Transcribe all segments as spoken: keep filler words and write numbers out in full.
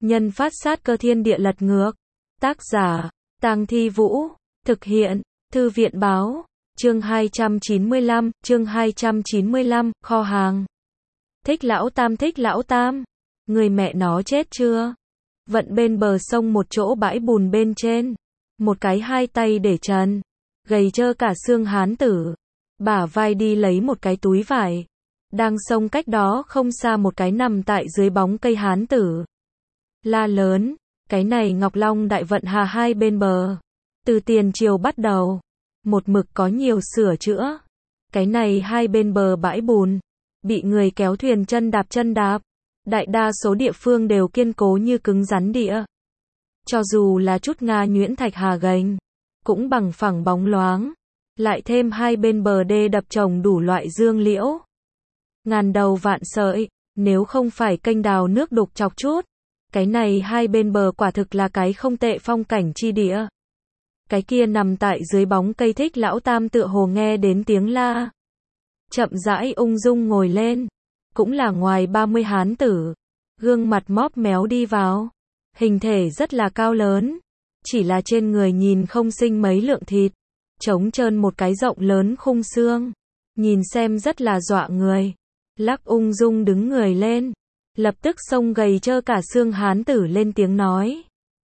Nhân phát sát cơ thiên địa lật ngược. Tác giả, Tang Thi Vũ. Thực hiện, Thư viện báo. Chương hai trăm chín mươi lăm, chương hai trăm chín mươi lăm, kho hàng. Thích lão tam, thích lão tam. Người mẹ nó chết chưa? Vận bên bờ sông một chỗ bãi bùn bên trên. Một cái hai tay để trần. Gầy trơ cả xương hán tử. Bả vai đi lấy một cái túi vải. Đang sông cách đó không xa một cái nằm tại dưới bóng cây hán tử. La lớn, cái này Ngọc Long đại vận hà hai bên bờ. Từ tiền triều bắt đầu. Một mực có nhiều sửa chữa. Cái này hai bên bờ bãi bùn. Bị người kéo thuyền chân đạp chân đạp. Đại đa số địa phương đều kiên cố như cứng rắn địa. Cho dù là chút Nga nhuyễn thạch hà gành. Cũng bằng phẳng bóng loáng. Lại thêm hai bên bờ đê đập trồng đủ loại dương liễu. Ngàn đầu vạn sợi. Nếu không phải kênh đào nước đục chọc chút. Cái này hai bên bờ quả thực là cái không tệ phong cảnh chi địa. Cái kia nằm tại dưới bóng cây thích lão tam tựa hồ nghe đến tiếng la. Chậm rãi ung dung ngồi lên. Cũng là ngoài ba mươi hán tử. Gương mặt móp méo đi vào. Hình thể rất là cao lớn. Chỉ là trên người nhìn không sinh mấy lượng thịt. Trống trơn một cái rộng lớn khung xương. Nhìn xem rất là dọa người. Lắc ung dung đứng người lên. Lập tức xông gầy trơ cả xương hán tử lên tiếng nói.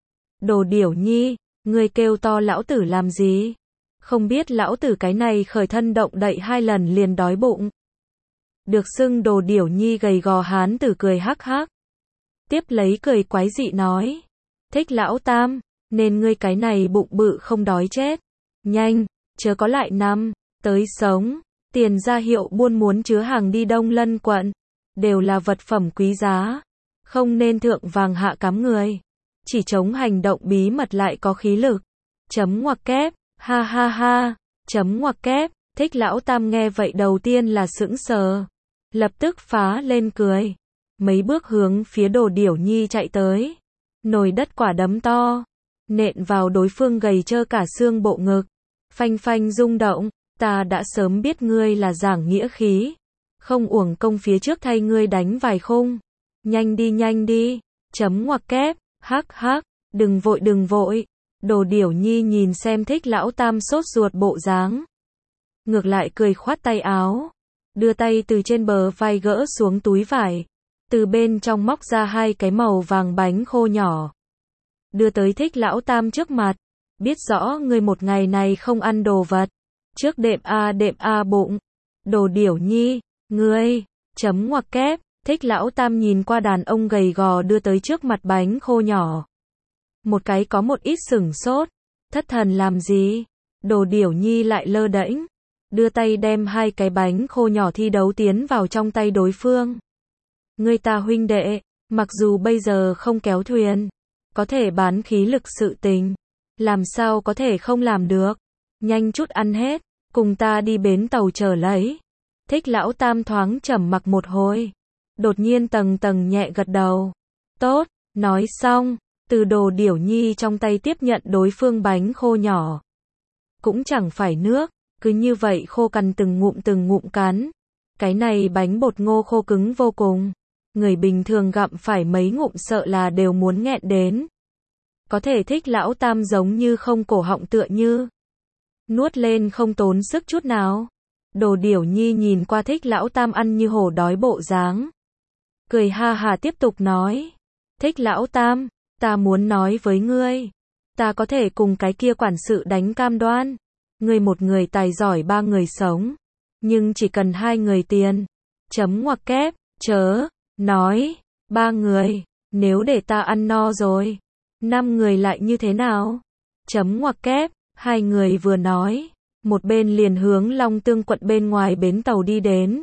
Đồ Điểu Nhi, ngươi kêu to lão tử làm gì? Không biết lão tử cái này khởi thân động đậy hai lần liền đói bụng. Được xưng Đồ Điểu Nhi gầy gò hán tử cười hắc hắc. Tiếp lấy cười quái dị nói. Thích lão tam, nên ngươi cái này bụng bự không đói chết. Nhanh, chớ có lại năm, tới sống. Tiền ra hiệu buôn muốn chứa hàng đi Đông Lân quận. Đều là vật phẩm quý giá. Không nên thượng vàng hạ cám người. Chỉ chống hành động bí mật lại có khí lực. Chấm ngoặc kép, ha ha ha, chấm ngoặc kép, thích lão tam nghe vậy đầu tiên là sững sờ. Lập tức phá lên cười. Mấy bước hướng phía Đồ Điểu Nhi chạy tới. Nồi đất quả đấm to. Nện vào đối phương gầy trơ cả xương bộ ngực. Phanh phanh rung động, ta đã sớm biết ngươi là giảng nghĩa khí. Không uổng công phía trước thay ngươi đánh vài khung. Nhanh đi nhanh đi, chấm ngoặc kép, hắc hắc, đừng vội đừng vội. Đồ Điểu Nhi nhìn xem thích lão tam sốt ruột bộ dáng. Ngược lại cười khoát tay áo. Đưa tay từ trên bờ vai gỡ xuống túi vải. Từ bên trong móc ra hai cái màu vàng bánh khô nhỏ. Đưa tới thích lão tam trước mặt. Biết rõ ngươi một ngày này không ăn đồ vật. Trước đệm a đệm a bụng. Đồ Điểu Nhi. Ngươi, chấm ngoặc kép, thích lão tam nhìn qua đàn ông gầy gò đưa tới trước mặt bánh khô nhỏ. Một cái có một ít sửng sốt, thất thần làm gì? Đồ Điểu Nhi lại lơ đễnh, đưa tay đem hai cái bánh khô nhỏ thi đấu tiến vào trong tay đối phương. Ngươi ta huynh đệ, mặc dù bây giờ không kéo thuyền, có thể bán khí lực sự tình, làm sao có thể không làm được? Nhanh chút ăn hết, cùng ta đi bến tàu chờ lấy. Thích lão tam thoáng trầm mặc một hồi. Đột nhiên tầng tầng nhẹ gật đầu. Tốt, nói xong, từ Đồ Điểu Nhi trong tay tiếp nhận đối phương bánh khô nhỏ. Cũng chẳng phải nước, cứ như vậy khô cằn từng ngụm từng ngụm cắn. Cái này bánh bột ngô khô cứng vô cùng. Người bình thường gặm phải mấy ngụm sợ là đều muốn nghẹn đến. Có thể thích lão tam giống như không cổ họng tựa như. Nuốt lên không tốn sức chút nào. Đồ Điểu Nhi nhìn qua thích lão tam ăn như hổ đói bộ dáng. Cười ha hà tiếp tục nói. Thích lão tam, ta muốn nói với ngươi. Ta có thể cùng cái kia quản sự đánh cam đoan. Ngươi một người tài giỏi ba người sống. Nhưng chỉ cần hai người tiền. Chấm ngoặc kép, chớ, nói, ba người. Nếu để ta ăn no rồi. Năm người lại như thế nào? Chấm ngoặc kép, hai người vừa nói. Một bên liền hướng Long Tương quận bên ngoài bến tàu đi đến.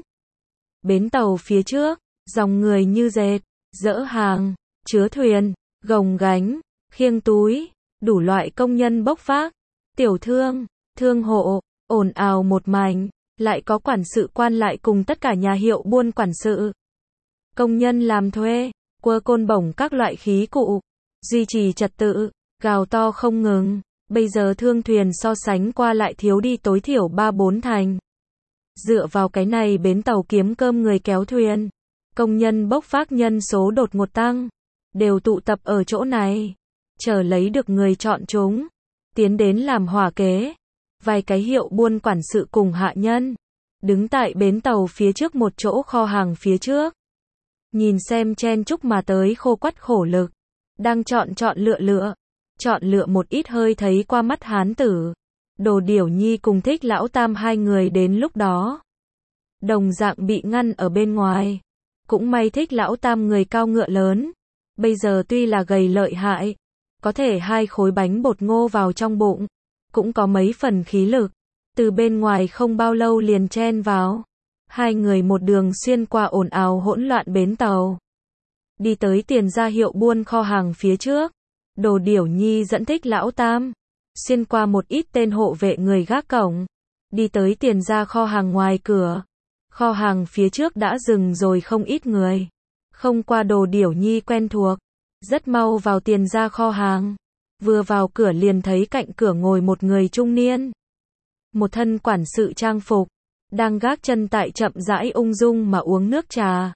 Bến tàu phía trước, dòng người như dệt, dỡ hàng, chứa thuyền, gồng gánh, khiêng túi, đủ loại công nhân bốc vác, tiểu thương, thương hộ, ồn ào một mảnh, lại có quản sự quan lại cùng tất cả nhà hiệu buôn quản sự. Công nhân làm thuê, quơ côn bổng các loại khí cụ, duy trì trật tự, gào to không ngừng. Bây giờ thương thuyền so sánh qua lại thiếu đi tối thiểu ba bốn thành. Dựa vào cái này bến tàu kiếm cơm người kéo thuyền. Công nhân bốc vác nhân số đột ngột tăng. đều tụ tập ở chỗ này, chờ lấy được người chọn chúng, tiến đến làm hỏa kế. Vài cái hiệu buôn quản sự cùng hạ nhân, đứng tại bến tàu phía trước một chỗ kho hàng phía trước. Nhìn xem chen chúc mà tới khô quắt khổ lực, đang chọn chọn lựa lựa, chọn lựa một ít hơi thấy qua mắt hán tử. Đồ Điểu Nhi cùng Thích Lão Tam hai người đến lúc đó, đồng dạng bị ngăn ở bên ngoài. Cũng may Thích Lão Tam người cao ngựa lớn, bây giờ tuy là gầy lợi hại, có thể hai khối bánh bột ngô vào trong bụng, cũng có mấy phần khí lực, từ bên ngoài không bao lâu liền chen vào. Hai người một đường xuyên qua ồn ào hỗn loạn bến tàu, đi tới tiền gia hiệu buôn kho hàng phía trước. Đồ Điểu Nhi dẫn Thích Lão Tam, xuyên qua một ít tên hộ vệ người gác cổng, đi tới tiền gia kho hàng ngoài cửa. Kho hàng phía trước đã dừng rồi không ít người, không qua Đồ Điểu Nhi quen thuộc, rất mau vào tiền gia kho hàng. Vừa vào cửa liền thấy cạnh cửa ngồi một người trung niên, một thân quản sự trang phục, đang gác chân tại chậm rãi ung dung mà uống nước trà.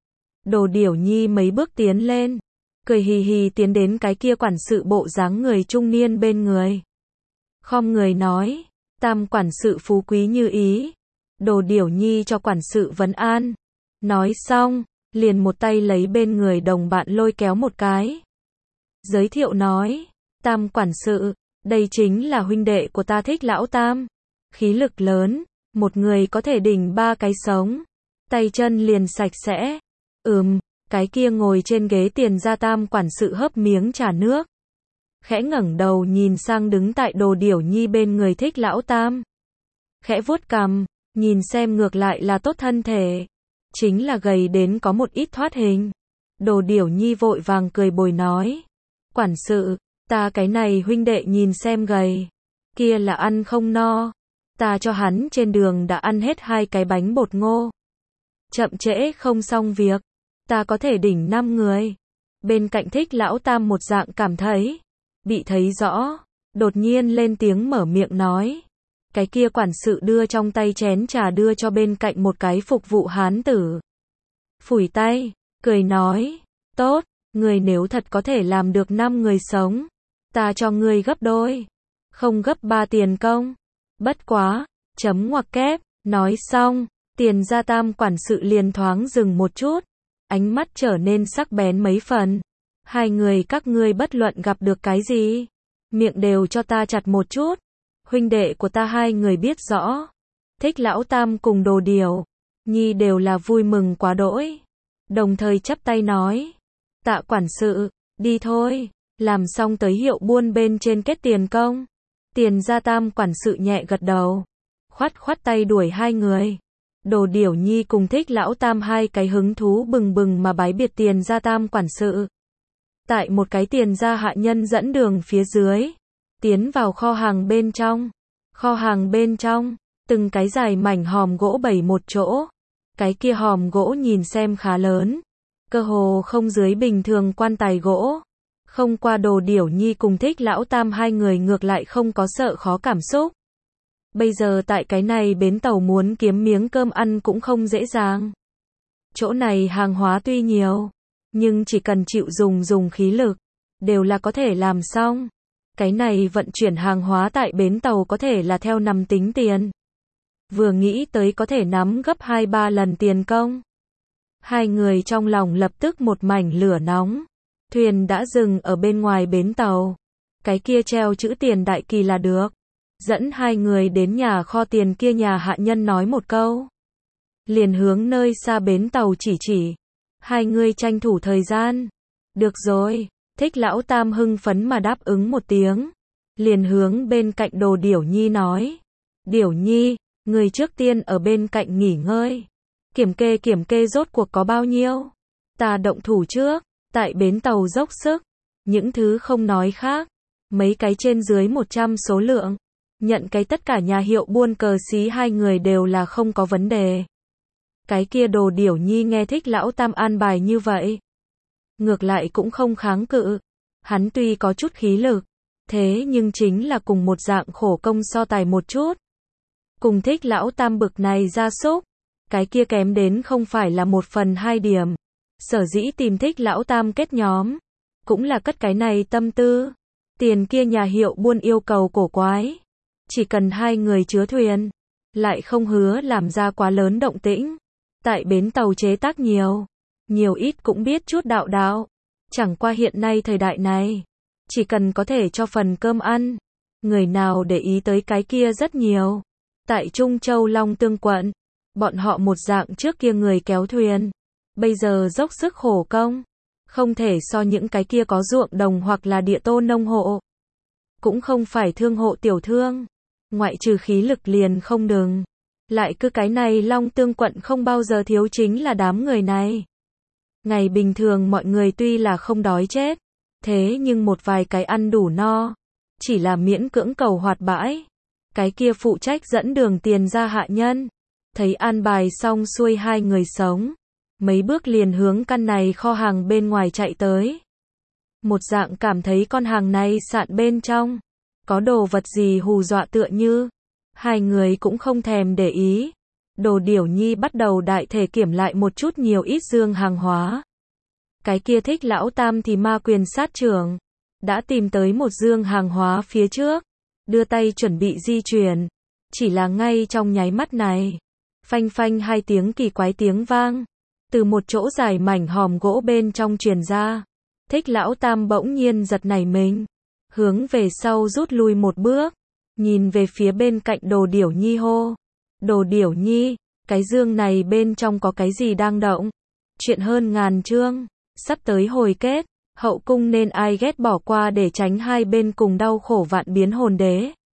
Đồ Điểu Nhi mấy bước tiến lên, cười hì hì tiến đến cái kia quản sự bộ dáng người trung niên bên người. Khom người nói, Tam quản sự phú quý như ý. Đồ Điểu Nhi cho quản sự vấn an. Nói xong, liền một tay lấy bên người đồng bạn lôi kéo một cái. Giới thiệu nói, Tam quản sự, đây chính là huynh đệ của ta Thích Lão Tam. Khí lực lớn, một người có thể đỉnh ba cái sống, tay chân liền sạch sẽ. Ừm, cái kia ngồi trên ghế tiền gia Tam quản sự hớp miếng trà nước, khẽ ngẩng đầu nhìn sang đứng tại Đồ Điểu Nhi bên người Thích Lão Tam, khẽ vuốt cằm, nhìn xem ngược lại là tốt thân thể, chính là gầy đến có một ít thoát hình. Đồ Điểu Nhi vội vàng cười bồi nói, quản sự, ta cái này huynh đệ nhìn xem gầy, kia là ăn không no, ta cho hắn trên đường đã ăn hết hai cái bánh bột ngô. Chậm trễ không xong việc, ta có thể đỉnh năm người. Bên cạnh Thích Lão Tam một dạng cảm thấy bị thấy rõ, đột nhiên lên tiếng mở miệng nói. Cái kia quản sự đưa trong tay chén trà đưa cho bên cạnh một cái phục vụ hán tử. Phủi tay, cười nói, tốt, người nếu thật có thể làm được năm người sống, ta cho ngươi gấp đôi, không gấp ba tiền công. Bất quá, chấm ngoặc kép, nói xong, tiền gia Tam quản sự liền thoáng dừng một chút, ánh mắt trở nên sắc bén mấy phần. Hai người các ngươi bất luận gặp được cái gì, miệng đều cho ta chặt một chút. Huynh đệ của ta hai người biết rõ. Thích Lão Tam cùng Đồ Điểu Nhi đều là vui mừng quá đỗi, đồng thời chắp tay nói, tạ quản sự, đi thôi, làm xong tới hiệu buôn bên trên kết tiền công. Tiền gia Tam quản sự nhẹ gật đầu, khoát khoát tay đuổi hai người. Đồ Điểu Nhi cùng Thích Lão Tam hai cái hứng thú bừng bừng mà bái biệt tiền gia Tam quản sự. Tại một cái tiền gia hạ nhân dẫn đường phía dưới, tiến vào kho hàng bên trong. Kho hàng bên trong, từng cái dài mảnh hòm gỗ bày một chỗ. Cái kia hòm gỗ nhìn xem khá lớn, cơ hồ không dưới bình thường quan tài gỗ. Không qua Đồ Điểu Nhi cùng Thích Lão Tam hai người ngược lại không có sợ khó cảm xúc. Bây giờ tại cái này bến tàu muốn kiếm miếng cơm ăn cũng không dễ dàng. Chỗ này hàng hóa tuy nhiều, nhưng chỉ cần chịu dùng dùng khí lực, đều là có thể làm xong. Cái này vận chuyển hàng hóa tại bến tàu có thể là theo năm tính tiền. Vừa nghĩ tới có thể nắm gấp hai ba lần tiền công. Hai người trong lòng lập tức một mảnh lửa nóng. Thuyền đã dừng ở bên ngoài bến tàu. Cái kia treo chữ tiền đại kỳ là được. Dẫn hai người đến nhà kho tiền kia, nhà hạ nhân nói một câu, liền hướng nơi xa bến tàu chỉ chỉ. Hai người tranh thủ thời gian. Được rồi. Thích Lão Tam hưng phấn mà đáp ứng một tiếng, liền hướng bên cạnh Đồ Điểu Nhi nói, Điểu Nhi, người trước tiên ở bên cạnh nghỉ ngơi, kiểm kê kiểm kê rốt cuộc có bao nhiêu, ta động thủ trước. Tại bến tàu dốc sức, những thứ không nói khác, mấy cái trên dưới một trăm số lượng, nhận cái tất cả nhà hiệu buôn cờ xí hai người đều là không có vấn đề. Cái kia Đồ Điểu Nhi nghe Thích Lão Tam an bài như vậy, ngược lại cũng không kháng cự. Hắn tuy có chút khí lực, thế nhưng chính là cùng một dạng khổ công so tài một chút. Cùng Thích Lão Tam bực này gia súc, cái kia kém đến không phải là một phần hai điểm. Sở dĩ tìm Thích Lão Tam kết nhóm, cũng là cất cái này tâm tư. Tiền kia nhà hiệu buôn yêu cầu cổ quái. Chỉ cần hai người chứa thuyền, lại không hứa làm ra quá lớn động tĩnh. Tại bến tàu chế tác nhiều, nhiều ít cũng biết chút đạo đạo. Chẳng qua hiện nay thời đại này, chỉ cần có thể cho phần cơm ăn, người nào để ý tới cái kia rất nhiều. Tại Trung Châu Long Tương quận, bọn họ một dạng trước kia người kéo thuyền, bây giờ dốc sức khổ công, không thể so những cái kia có ruộng đồng hoặc là địa tô nông hộ. Cũng không phải thương hộ tiểu thương, ngoại trừ khí lực liền không đừng. Lại cứ cái này Long Tương quận không bao giờ thiếu chính là đám người này. Ngày bình thường mọi người tuy là không đói chết, thế nhưng một vài cái ăn đủ no, chỉ là miễn cưỡng cầu hoạt bãi. Cái kia phụ trách dẫn đường tiền ra hạ nhân, thấy an bài xong xuôi hai người sống, mấy bước liền hướng căn này kho hàng bên ngoài chạy tới. Một dạng cảm thấy con hàng này sạn bên trong, có đồ vật gì hù dọa tựa như. Hai người cũng không thèm để ý. Đồ Điểu Nhi bắt đầu đại thể kiểm lại một chút nhiều ít dương hàng hóa. Cái kia Thích lão tam thì ma quyền sát trưởng, đã tìm tới một dương hàng hóa phía trước, đưa tay chuẩn bị di chuyển. Chỉ là ngay trong nháy mắt này, phanh phanh hai tiếng kỳ quái tiếng vang, từ một chỗ dài mảnh hòm gỗ bên trong truyền ra. Thích lão tam bỗng nhiên giật nảy mình, hướng về sau rút lui một bước, nhìn về phía bên cạnh Đồ Điểu Nhi hô. Đồ Điểu Nhi, cái dương này bên trong có cái gì đang động? Chuyện hơn ngàn chương, sắp tới hồi kết, hậu cung nên ai ghét bỏ qua để tránh hai bên cùng đau khổ vạn biến hồn đế.